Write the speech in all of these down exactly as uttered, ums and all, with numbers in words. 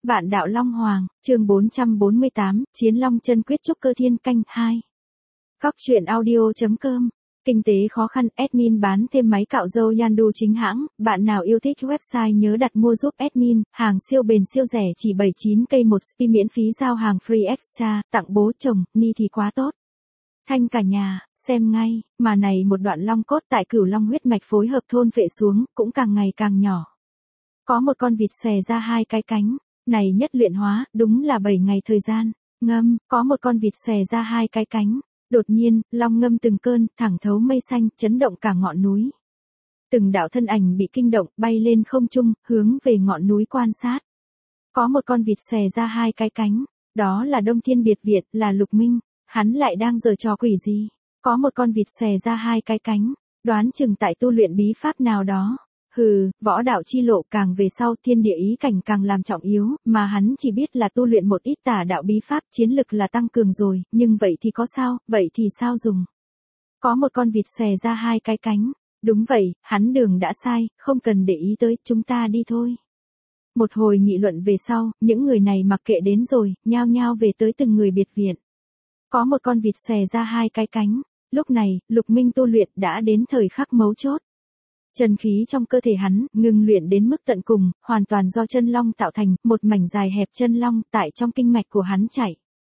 Vạn đạo Long Hoàng, chương bốn trăm bốn mươi tám, Chiến Long Chân Quyết Trúc Cơ Thiên canh hai. Góc truyện audio.com. Kinh tế khó khăn, admin bán thêm máy cạo râu Yandu chính hãng, bạn nào yêu thích website nhớ đặt mua giúp admin, hàng siêu bền siêu rẻ chỉ bảy mươi chín cây một spi miễn phí giao hàng free extra, tặng bố chồng, ni thì quá tốt. Thanh cả nhà, xem ngay, mà này một đoạn long cốt tại Cửu Long huyết mạch phối hợp thôn vệ xuống, cũng càng ngày càng nhỏ. Có một con vịt xòe ra hai cái cánh, này nhất luyện hóa, đúng là bảy ngày thời gian, ngâm, có một con vịt xòe ra hai cái cánh. Đột nhiên, long ngâm từng cơn, thẳng thấu mây xanh, chấn động cả ngọn núi. Từng đạo thân ảnh bị kinh động, bay lên không trung, hướng về ngọn núi quan sát. Có một con vịt xòe ra hai cái cánh, đó là Đông Thiên Biệt Việt, là Lục Minh, hắn lại đang giở trò quỷ gì? Có một con vịt xòe ra hai cái cánh, đoán chừng tại tu luyện bí pháp nào đó. Hừ, võ đạo chi lộ càng về sau thiên địa ý cảnh càng làm trọng yếu, mà hắn chỉ biết là tu luyện một ít tà đạo bí pháp chiến lực là tăng cường rồi, nhưng vậy thì có sao, vậy thì sao dùng? Có một con vịt xòe ra hai cái cánh, đúng vậy, hắn đường đã sai, không cần để ý tới, chúng ta đi thôi. Một hồi nghị luận về sau, những người này mặc kệ đến rồi, nhao nhao về tới từng người biệt viện. Có một con vịt xòe ra hai cái cánh, lúc này, Lục Minh tu luyện đã đến thời khắc mấu chốt. Chân khí trong cơ thể hắn, ngừng luyện đến mức tận cùng, hoàn toàn do chân long tạo thành, một mảnh dài hẹp chân long tại trong kinh mạch của hắn chảy.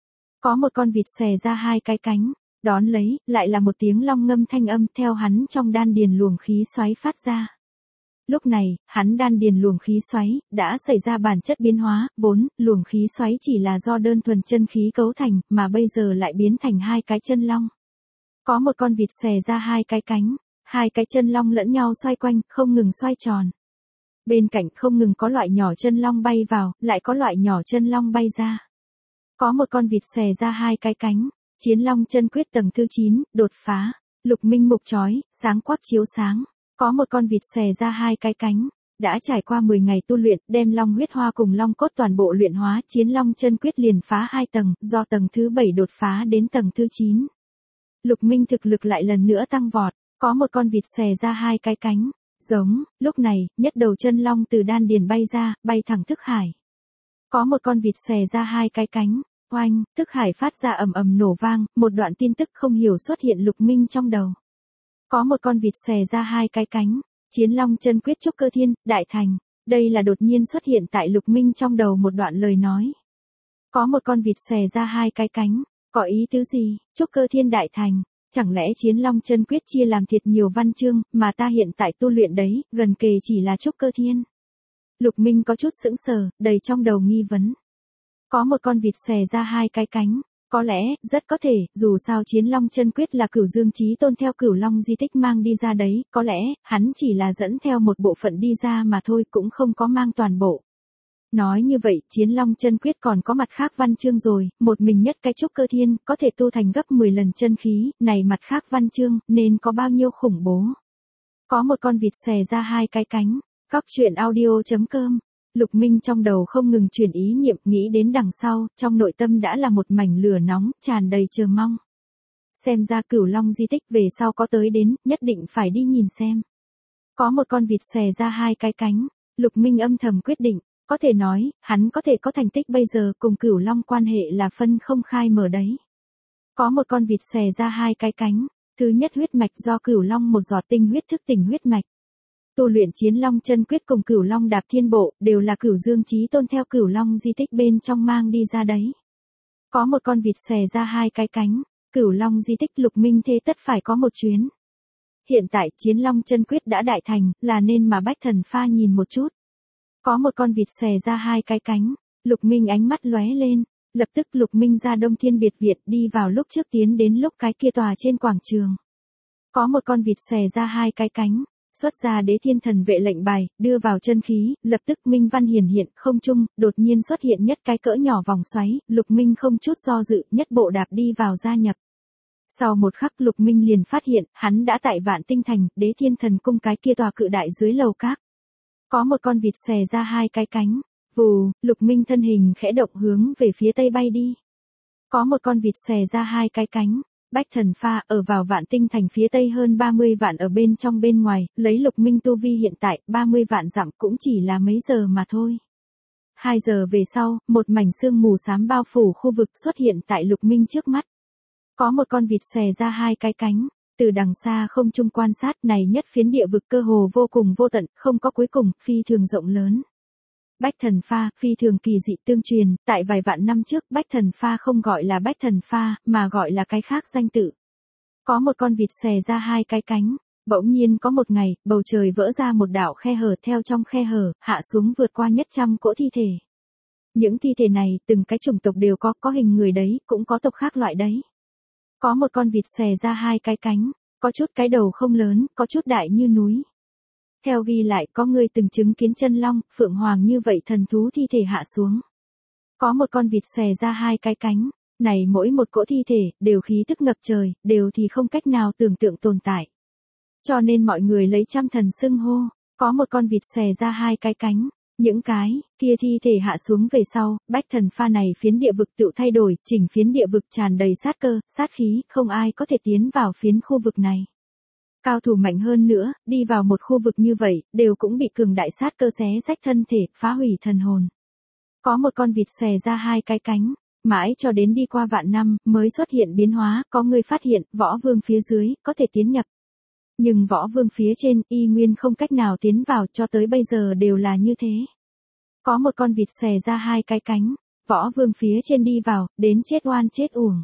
Có một con vịt xòe ra hai cái cánh, đón lấy, lại là một tiếng long ngâm thanh âm theo hắn trong đan điền luồng khí xoáy phát ra. Lúc này, hắn đan điền luồng khí xoáy, đã xảy ra bản chất biến hóa, vốn, luồng khí xoáy chỉ là do đơn thuần chân khí cấu thành, mà bây giờ lại biến thành hai cái chân long. Có một con vịt xòe ra hai cái cánh. Hai cái chân long lẫn nhau xoay quanh, không ngừng xoay tròn. Bên cạnh không ngừng có loại nhỏ chân long bay vào, lại có loại nhỏ chân long bay ra. Có một con vịt xòe ra hai cái cánh, Chiến Long Chân Quyết tầng thứ chín, đột phá. Lục Minh mục chói, sáng quắc chiếu sáng. Có một con vịt xòe ra hai cái cánh, đã trải qua mười ngày tu luyện, đem long huyết hoa cùng long cốt toàn bộ luyện hóa, Chiến Long Chân Quyết liền phá hai tầng, do tầng thứ bảy đột phá đến tầng thứ chín. Lục Minh thực lực lại lần nữa tăng vọt. Có một con vịt xòe ra hai cái cánh, giống, lúc này, nhất đầu chân long từ đan điền bay ra, bay thẳng thức hải. Có một con vịt xòe ra hai cái cánh, oanh, thức hải phát ra ầm ầm nổ vang, một đoạn tin tức không hiểu xuất hiện Lục Minh trong đầu. Có một con vịt xòe ra hai cái cánh, Chiến Long Chân Quyết Trúc Cơ Thiên, đại thành. Đây là đột nhiên xuất hiện tại Lục Minh trong đầu một đoạn lời nói. Có một con vịt xòe ra hai cái cánh, có ý tứ gì, Trúc Cơ Thiên đại thành. Chẳng lẽ Chiến Long Chân Quyết chia làm thiệt nhiều văn chương, mà ta hiện tại tu luyện đấy, gần kề chỉ là Trúc Cơ Thiên. Lục Minh có chút sững sờ, đầy trong đầu nghi vấn. Có một con vịt xòe ra hai cái cánh, có lẽ, rất có thể, dù sao Chiến Long Chân Quyết là Cửu Dương Chí Tôn theo Cửu Long di tích mang đi ra đấy, có lẽ, hắn chỉ là dẫn theo một bộ phận đi ra mà thôi, cũng không có mang toàn bộ. Nói như vậy, Chiến Long Chân Quyết còn có mặt khác văn chương rồi, một mình nhất cái Trúc Cơ Thiên, có thể tu thành gấp mười lần chân khí, này mặt khác văn chương, nên có bao nhiêu khủng bố. Có một con vịt xòe ra hai cái cánh, góc truyện audio.com. Lục Minh trong đầu không ngừng chuyển ý niệm, nghĩ đến đằng sau, trong nội tâm đã là một mảnh lửa nóng, tràn đầy chờ mong. Xem ra Cửu Long di tích về sau có tới đến, nhất định phải đi nhìn xem. Có một con vịt xòe ra hai cái cánh, Lục Minh âm thầm quyết định. Có thể nói, hắn có thể có thành tích bây giờ cùng Cửu Long quan hệ là phân không khai mở đấy. Có một con vịt xòe ra hai cái cánh, thứ nhất huyết mạch do Cửu Long một giọt tinh huyết thức tỉnh huyết mạch. Tu luyện Chiến Long Chân Quyết cùng Cửu Long Đạp Thiên Bộ, đều là Cửu Dương Chí Tôn theo Cửu Long di tích bên trong mang đi ra đấy. Có một con vịt xòe ra hai cái cánh, Cửu Long di tích Lục Minh thế tất phải có một chuyến. Hiện tại Chiến Long Chân Quyết đã đại thành, là nên mà Bách Thần Pha nhìn một chút. Có một con vịt xòe ra hai cái cánh, Lục Minh ánh mắt lóe lên, lập tức Lục Minh ra Đông Thiên Biệt Viện đi vào lúc trước tiến đến lúc cái kia tòa trên quảng trường. Có một con vịt xòe ra hai cái cánh, xuất ra Đế Thiên Thần Vệ lệnh bài, đưa vào chân khí, lập tức minh văn hiển hiện không trung, đột nhiên xuất hiện nhất cái cỡ nhỏ vòng xoáy, Lục Minh không chút do dự, nhất bộ đạp đi vào gia nhập. Sau một khắc Lục Minh liền phát hiện, hắn đã tại Vạn Tinh Thành, Đế Thiên Thần Cung cái kia tòa cự đại dưới lầu các. Có một con vịt xòe ra hai cái cánh, vù, Lục Minh thân hình khẽ động hướng về phía tây bay đi. Có một con vịt xòe ra hai cái cánh, Bách Thần Pha ở vào Vạn Tinh Thành phía tây hơn ba mươi vạn ở bên trong bên ngoài, lấy Lục Minh tu vi hiện tại, ba mươi vạn dặm cũng chỉ là mấy giờ mà thôi. Hai giờ về sau, một mảnh sương mù xám bao phủ khu vực xuất hiện tại Lục Minh trước mắt. Có một con vịt xòe ra hai cái cánh, từ đằng xa không trung quan sát này nhất phiến địa vực cơ hồ vô cùng vô tận, không có cuối cùng, phi thường rộng lớn. Bách thần pha, phi thường kỳ dị tương truyền, tại vài vạn năm trước bách thần pha không gọi là bách thần pha, mà gọi là cái khác danh tự. Có một con vịt xòe ra hai cái cánh, bỗng nhiên có một ngày, bầu trời vỡ ra một đạo khe hở, theo trong khe hở, hạ xuống vượt qua nhất trăm cỗ thi thể. Những thi thể này, từng cái chủng tộc đều có, có hình người đấy, cũng có tộc khác loại đấy. Có một con vịt xòe ra hai cái cánh, có chút cái đầu không lớn, có chút đại như núi. Theo ghi lại có người từng chứng kiến chân long, phượng hoàng như vậy thần thú thi thể hạ xuống. Có một con vịt xòe ra hai cái cánh, này mỗi một cỗ thi thể, đều khí tức ngập trời, đều thì không cách nào tưởng tượng tồn tại. Cho nên mọi người lấy trăm thần xưng hô, có một con vịt xòe ra hai cái cánh, những cái kia thi thể hạ xuống về sau, bách thần pha này phiến địa vực tự thay đổi, chỉnh phiến địa vực tràn đầy sát cơ, sát khí, không ai có thể tiến vào phiến khu vực này. Cao thủ mạnh hơn nữa, đi vào một khu vực như vậy, đều cũng bị cường đại sát cơ xé rách thân thể, phá hủy thần hồn. Có một con vịt xòe ra hai cái cánh, mãi cho đến đi qua vạn năm, mới xuất hiện biến hóa, có người phát hiện, võ vương phía dưới, có thể tiến nhập. Nhưng võ vương phía trên, y nguyên không cách nào tiến vào, cho tới bây giờ đều là như thế. Có một con vịt xòe ra hai cái cánh, võ vương phía trên đi vào, đến chết oan chết uổng.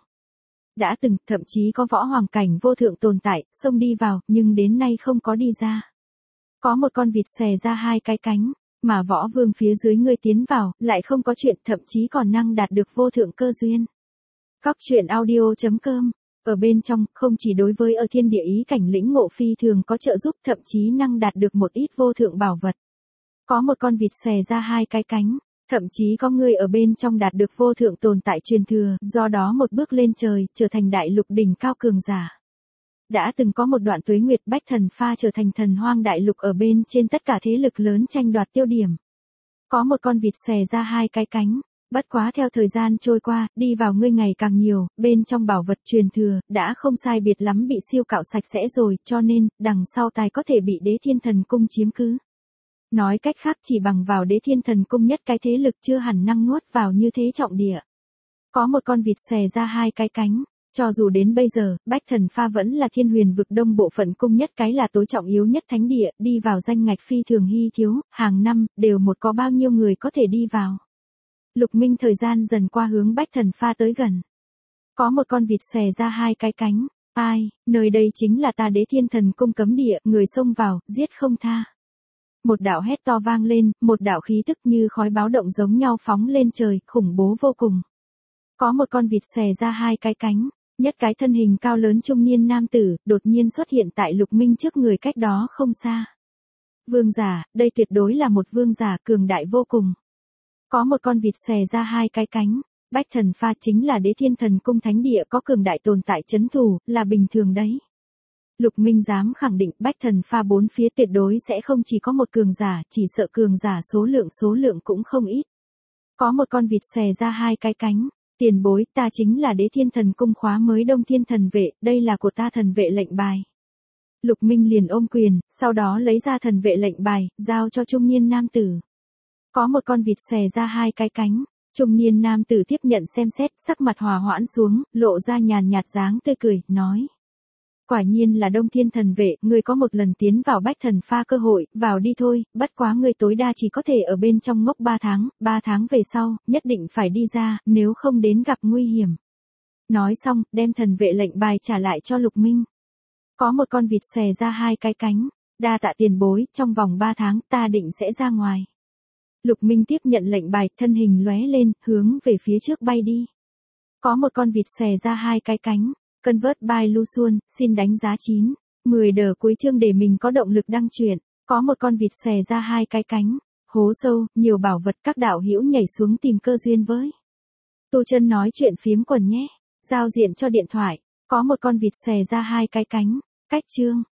Đã từng, thậm chí có võ hoàng cảnh vô thượng tồn tại, xông đi vào, nhưng đến nay không có đi ra. Có một con vịt xòe ra hai cái cánh, mà võ vương phía dưới người tiến vào, lại không có chuyện, thậm chí còn năng đạt được vô thượng cơ duyên. Cóc truyện audio chấm com. Ở bên trong, không chỉ đối với ở thiên địa ý cảnh lĩnh ngộ phi thường có trợ giúp, thậm chí năng đạt được một ít vô thượng bảo vật. Có một con vịt xòe ra hai cái cánh, thậm chí có người ở bên trong đạt được vô thượng tồn tại truyền thừa, do đó một bước lên trời, trở thành đại lục đỉnh cao cường giả. Đã từng có một đoạn tuế nguyệt bách thần pha trở thành thần hoang đại lục ở bên trên tất cả thế lực lớn tranh đoạt tiêu điểm. Có một con vịt xòe ra hai cái cánh, bất quá theo thời gian trôi qua, đi vào ngươi ngày càng nhiều, bên trong bảo vật truyền thừa, đã không sai biệt lắm bị siêu cạo sạch sẽ rồi, cho nên, đằng sau tài có thể bị đế thiên thần cung chiếm cứ. Nói cách khác chỉ bằng vào đế thiên thần cung nhất cái thế lực chưa hẳn năng nuốt vào như thế trọng địa. Có một con vịt xòe ra hai cái cánh, cho dù đến bây giờ, bách thần pha vẫn là thiên huyền vực đông bộ phận cung nhất cái là tối trọng yếu nhất thánh địa, đi vào danh ngạch phi thường hy thiếu, hàng năm, đều một có bao nhiêu người có thể đi vào. Lục Minh thời gian dần qua hướng bách thần pha tới gần. Có một con vịt xòe ra hai cái cánh, ai, nơi đây chính là ta đế thiên thần cung cấm địa, người xông vào, giết không tha. Một đạo hét to vang lên, một đạo khí tức như khói báo động giống nhau phóng lên trời, khủng bố vô cùng. Có một con vịt xòe ra hai cái cánh, nhất cái thân hình cao lớn trung niên nam tử, đột nhiên xuất hiện tại Lục Minh trước người cách đó không xa. Vương giả, đây tuyệt đối là một vương giả cường đại vô cùng. Có một con vịt xòe ra hai cái cánh, bách thần pha chính là đế thiên thần cung thánh địa có cường đại tồn tại chấn thủ, là bình thường đấy. Lục Minh dám khẳng định bách thần pha bốn phía tuyệt đối sẽ không chỉ có một cường giả, chỉ sợ cường giả số lượng số lượng cũng không ít. Có một con vịt xòe ra hai cái cánh, tiền bối, ta chính là đế thiên thần cung khóa mới đông thiên thần vệ, đây là của ta thần vệ lệnh bài. Lục Minh liền ôm quyền, sau đó lấy ra thần vệ lệnh bài, giao cho trung niên nam tử. Có một con vịt xòe ra hai cái cánh, trung niên nam tử tiếp nhận xem xét, sắc mặt hòa hoãn xuống, lộ ra nhàn nhạt dáng tươi cười, nói. Quả nhiên là đông thiên thần vệ, ngươi có một lần tiến vào bách thần pha cơ hội, vào đi thôi, bất quá ngươi tối đa chỉ có thể ở bên trong ngốc ba tháng, ba tháng về sau, nhất định phải đi ra, nếu không đến gặp nguy hiểm. Nói xong, đem thần vệ lệnh bài trả lại cho Lục Minh. Có một con vịt xòe ra hai cái cánh, đa tạ tiền bối, trong vòng ba tháng, ta định sẽ ra ngoài. Lục Minh tiếp nhận lệnh bài, thân hình lóe lên, hướng về phía trước bay đi. Có một con vịt xòe ra hai cái cánh, Convert by Lu Xuân, xin đánh giá chín, mười đờ cuối chương để mình có động lực đăng truyện. Có một con vịt xòe ra hai cái cánh, hố sâu, nhiều bảo vật, các đạo hữu nhảy xuống tìm cơ duyên với. Tu Chân nói chuyện phiếm quần nhé, giao diện cho điện thoại. Có một con vịt xòe ra hai cái cánh, cách chương.